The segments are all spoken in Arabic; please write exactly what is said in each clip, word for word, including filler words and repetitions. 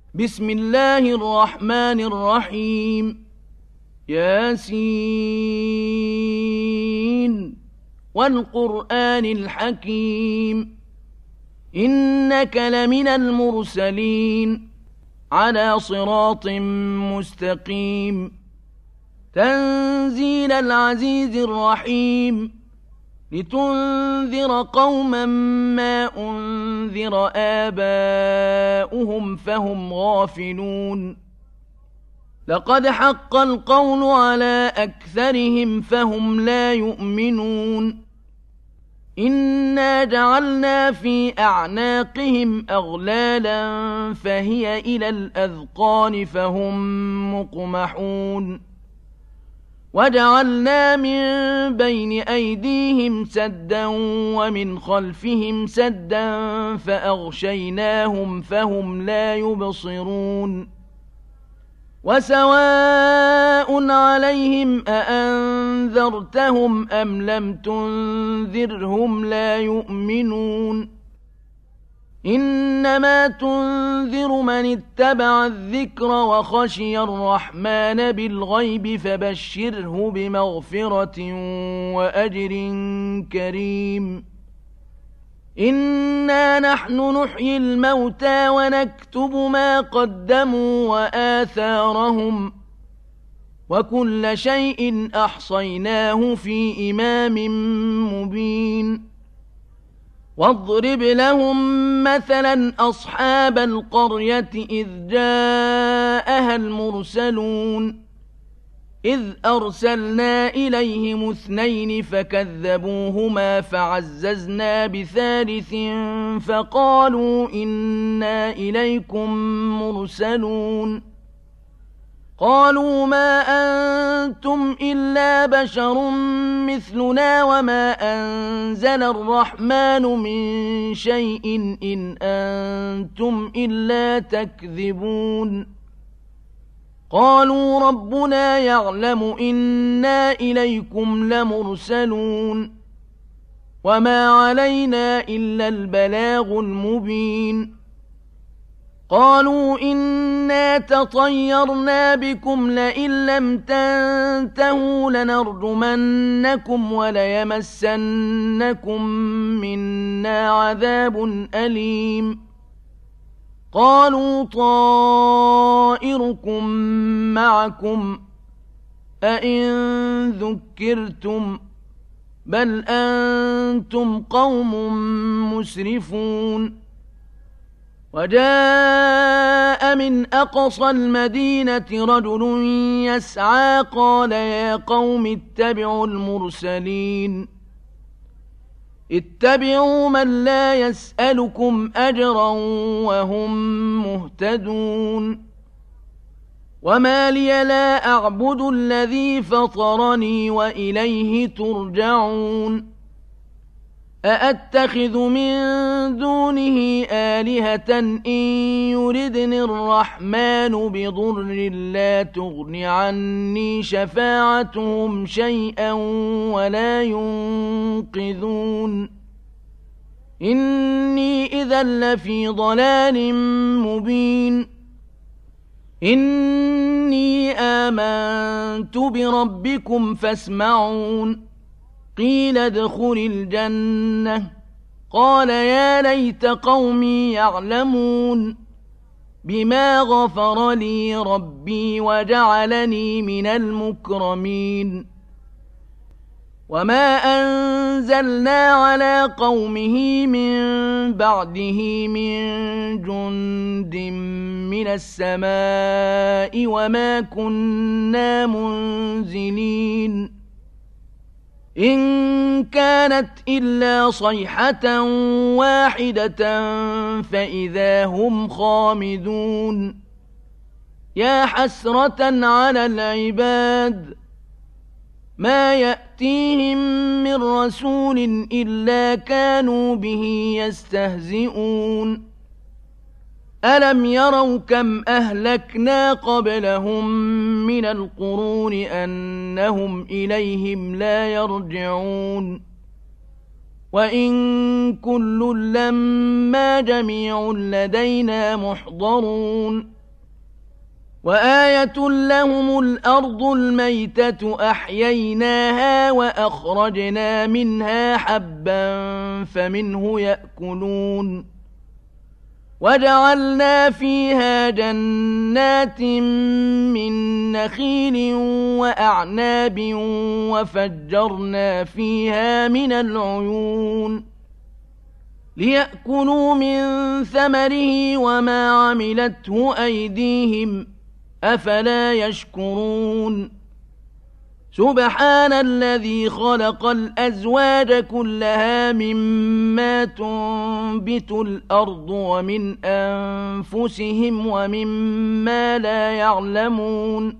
بسم الله الرحمن الرحيم ياسين والقرآن الحكيم إنك لمن المرسلين على صراط مستقيم تنزيل العزيز الرحيم لتنذر قوما ما أنذر آباؤهم فهم غافلون لقد حق القول على أكثرهم فهم لا يؤمنون إنا جعلنا في أعناقهم أغلالا فهي إلى الأذقان فهم مقمحون وجعلنا من بين أيديهم سدا ومن خلفهم سدا فأغشيناهم فهم لا يبصرون وسواء عليهم أأنذرتهم أم لم تنذرهم لا يؤمنون إنما تنذر من اتبع الذكر وخشي الرحمن بالغيب فبشره بمغفرة وأجر كريم إنا نحن نحيي الموتى ونكتب ما قدموا وآثارهم وكل شيء أحصيناه في إمام مبين واضرب لهم مثلا أصحاب القرية إذ جاءها المرسلون إذ أرسلنا إليهم اثنين فكذبوهما فعززنا بثالث فقالوا إنا إليكم مرسلون قالوا ما أنتم إلا بشر مثلنا وما أنزل الرحمن من شيء إن أنتم إلا تكذبون قالوا ربنا يعلم إنا إليكم لمرسلون وما علينا إلا البلاغ المبين قالوا إنا تطيرنا بكم لئن لم تنتهوا لنرجمنكم وليمسنكم منا عذاب أليم قالوا طائركم معكم أئن ذكرتم بل أنتم قوم مسرفون وجاء من أقصى المدينة رجل يسعى قال يا قوم اتبعوا المرسلين اتبعوا من لا يسألكم أجرا وهم مهتدون وما لي لا أعبد الذي فطرني وإليه ترجعون أأتخذ من دونه آلهة إن يردني الرحمن بضر لا تغن عني شفاعتهم شيئا ولا ينقذون إني إذا لفي ضلال مبين إني آمنت بربكم فاسمعون قيل ادخل الجنة قال يا ليت قومي يعلمون بما غفر لي ربي وجعلني من المكرمين وما أنزلنا على قومه من بعده من جند من السماء وما كنا منزلين إن كانت إلا صيحة واحدة فإذا هم خامدون يا حسرة على العباد ما يأتيهم من رسول إلا كانوا به يستهزئون ألم يروا كم أهلكنا قبلهم من القرون أنهم إليهم لا يرجعون وإن كل لما جميع لدينا محضرون وآية لهم الأرض الميتة أحييناها وأخرجنا منها حبا فمنه يأكلون وجعلنا فيها جنات من نخيل وأعناب وفجرنا فيها من العيون ليأكلوا من ثمره وما عملته أيديهم أفلا يشكرون سبحان الذي خلق الأزواج كلها مما تنبت الأرض ومن أنفسهم ومما لا يعلمون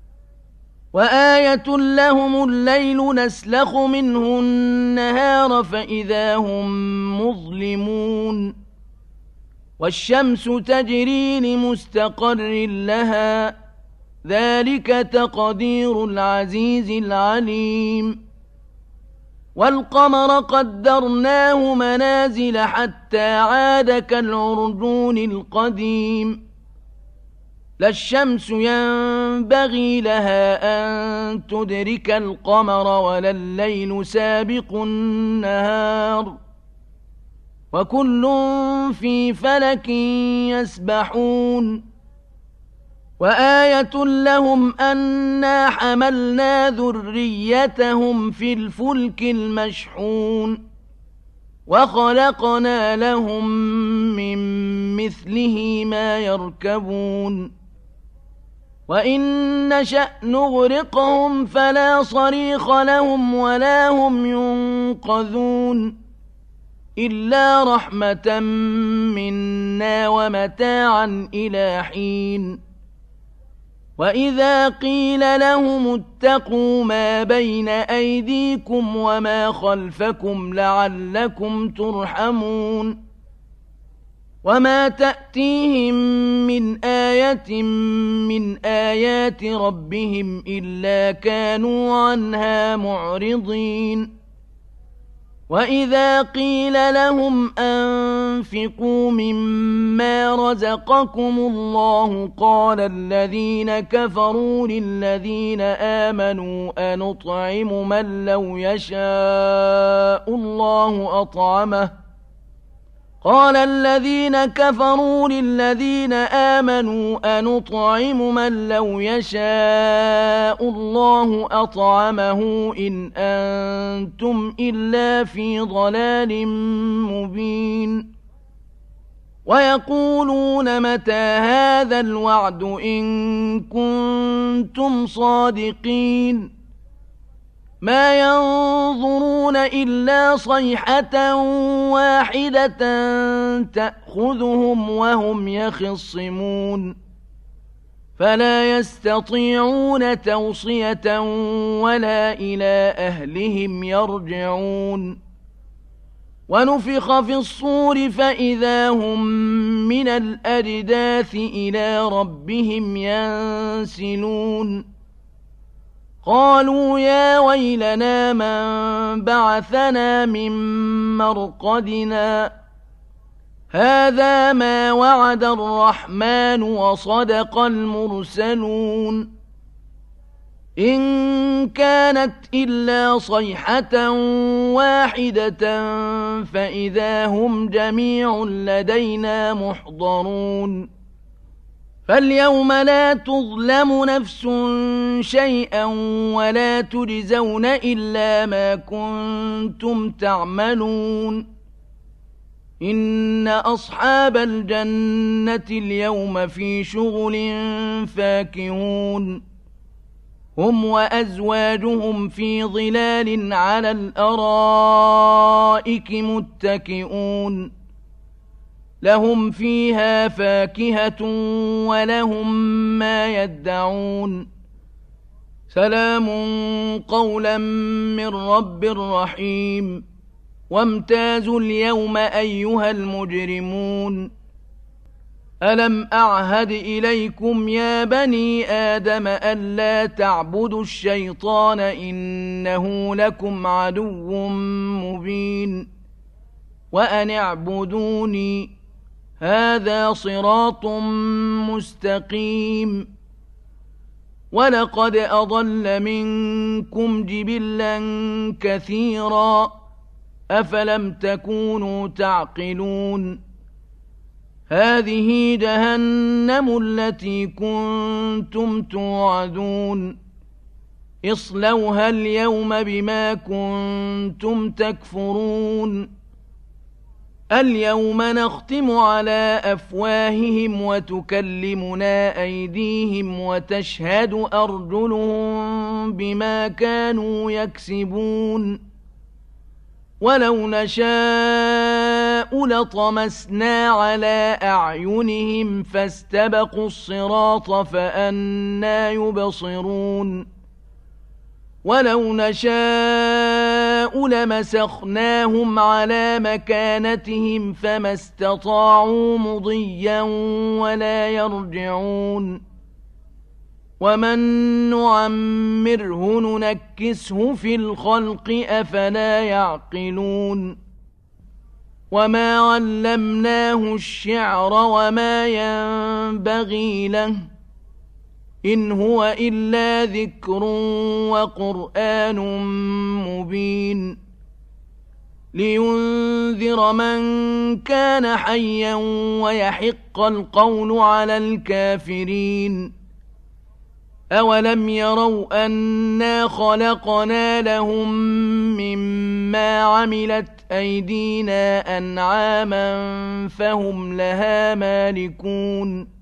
وآية لهم الليل نسلخ منه النهار فإذا هم مظلمون والشمس تجري لمستقر لها ذلك تقدير العزيز العليم والقمر قدرناه منازل حتى عاد كالعرجون القديم لا الشمس ينبغي لها أن تدرك القمر ولا الليل سابق النهار وكل في فلك يسبحون وآية لهم أنا حملنا ذريتهم في الفلك المشحون وخلقنا لهم من مثله ما يركبون وإن نشأ نغرقهم فلا صريخ لهم ولا هم ينقذون إلا رحمة منا ومتاعا إلى حين وإذا قيل لهم اتقوا ما بين أيديكم وما خلفكم لعلكم ترحمون وما تأتيهم من آية من آيات ربهم إلا كانوا عنها معرضين وإذا قيل لهم أنفقوا مما رزقكم الله قال الذين كفروا للذين آمنوا أنطعم من لو يشاء الله أطعمه قال الذين كفروا للذين آمنوا أنطعم من لو يشاء الله أطعمه إن أنتم إلا في ضلال مبين ويقولون متى هذا الوعد إن كنتم صادقين ما ينظرون إلا صيحة واحدة تأخذهم وهم يخصمون فلا يستطيعون توصية ولا إلى أهلهم يرجعون ونفخ في الصور فإذا هم من الأجداث إلى ربهم ينسلون قالوا يا ويلنا من بعثنا من مرقدنا هذا ما وعد الرحمن وصدق المرسلون إن كانت إلا صيحة واحدة فإذا هم جميع لدينا محضرون فاليوم لا تظلم نفس شيئا ولا تجزون إلا ما كنتم تعملون إن أصحاب الجنة اليوم في شغل فاكهون هم وأزواجهم في ظلال على الأرائك متكئون لهم فيها فاكهة ولهم ما يدعون سلام قولا من رب رحيم وامتازوا اليوم أيها المجرمون ألم أعهد إليكم يا بني آدم ألا تعبدوا الشيطان إنه لكم عدو مبين وأن اعبدوني هذا صراط مستقيم ولقد أضل منكم جبلا كثيرا أفلم تكونوا تعقلون هذه جهنم التي كنتم توعدون اصلوها اليوم بما كنتم تكفرون اليوم نختم على أفواههم وتكلمنا أيديهم وتشهد أرجلهم بما كانوا يكسبون ولو نشاء لطمسنا على أعينهم فاستبقوا الصراط فأنى يبصرون ولو نشاء لمسخناهم على مكانتهم فما استطاعوا مضيا ولا يرجعون ومن نعمره ننكسه في الخلق أفلا يعقلون وما علمناه الشعر وما ينبغي له إن هو إلا ذكر وقرآن مبين لينذر من كان حيا ويحق القول على الكافرين أولم يروا أنا خلقنا لهم مما عملت أيدينا أنعاما فهم لها مالكون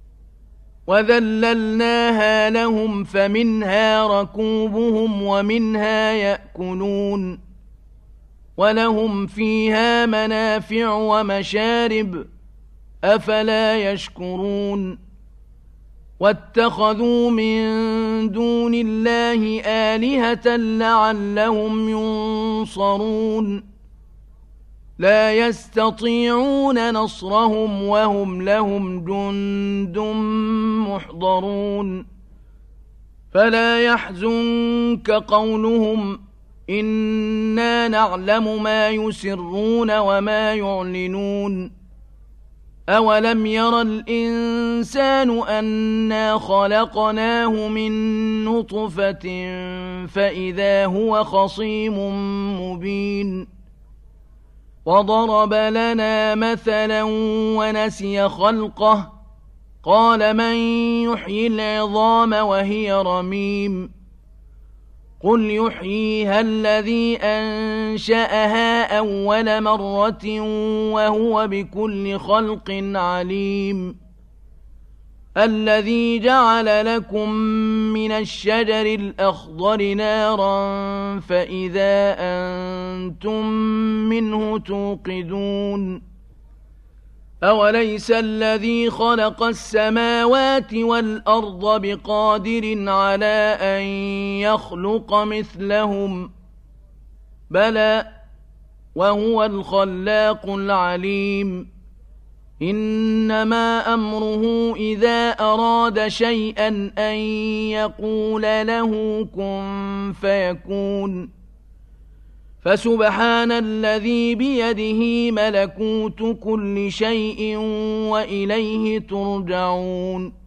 وذللناها لهم فمنها ركوبهم ومنها يأكلون ولهم فيها منافع ومشارب أفلا يشكرون واتخذوا من دون الله آلهة لعلهم ينصرون لا يستطيعون نصرهم وهم لهم جند محضرون فلا يحزنك قولهم إنا نعلم ما يسرون وما يعلنون أولم ير الإنسان أنا خلقناه من نطفة فإذا هو خصيم مبين وضرب لنا مثلا ونسي خلقه قال من يحيي العظام وهي رميم قل يحييها الذي أنشأها أول مرة وهو بكل خلق عليم الذي جعل لكم من الشجر الأخضر نارا فإذا أنتم منه توقدون أوليس الذي خلق السماوات والأرض بقادر على أن يخلق مثلهم بلى وهو الخلاق العليم إنما أمره إذا أراد شيئا أن يقول له كن فيكون فسبحان الذي بيده ملكوت كل شيء وإليه ترجعون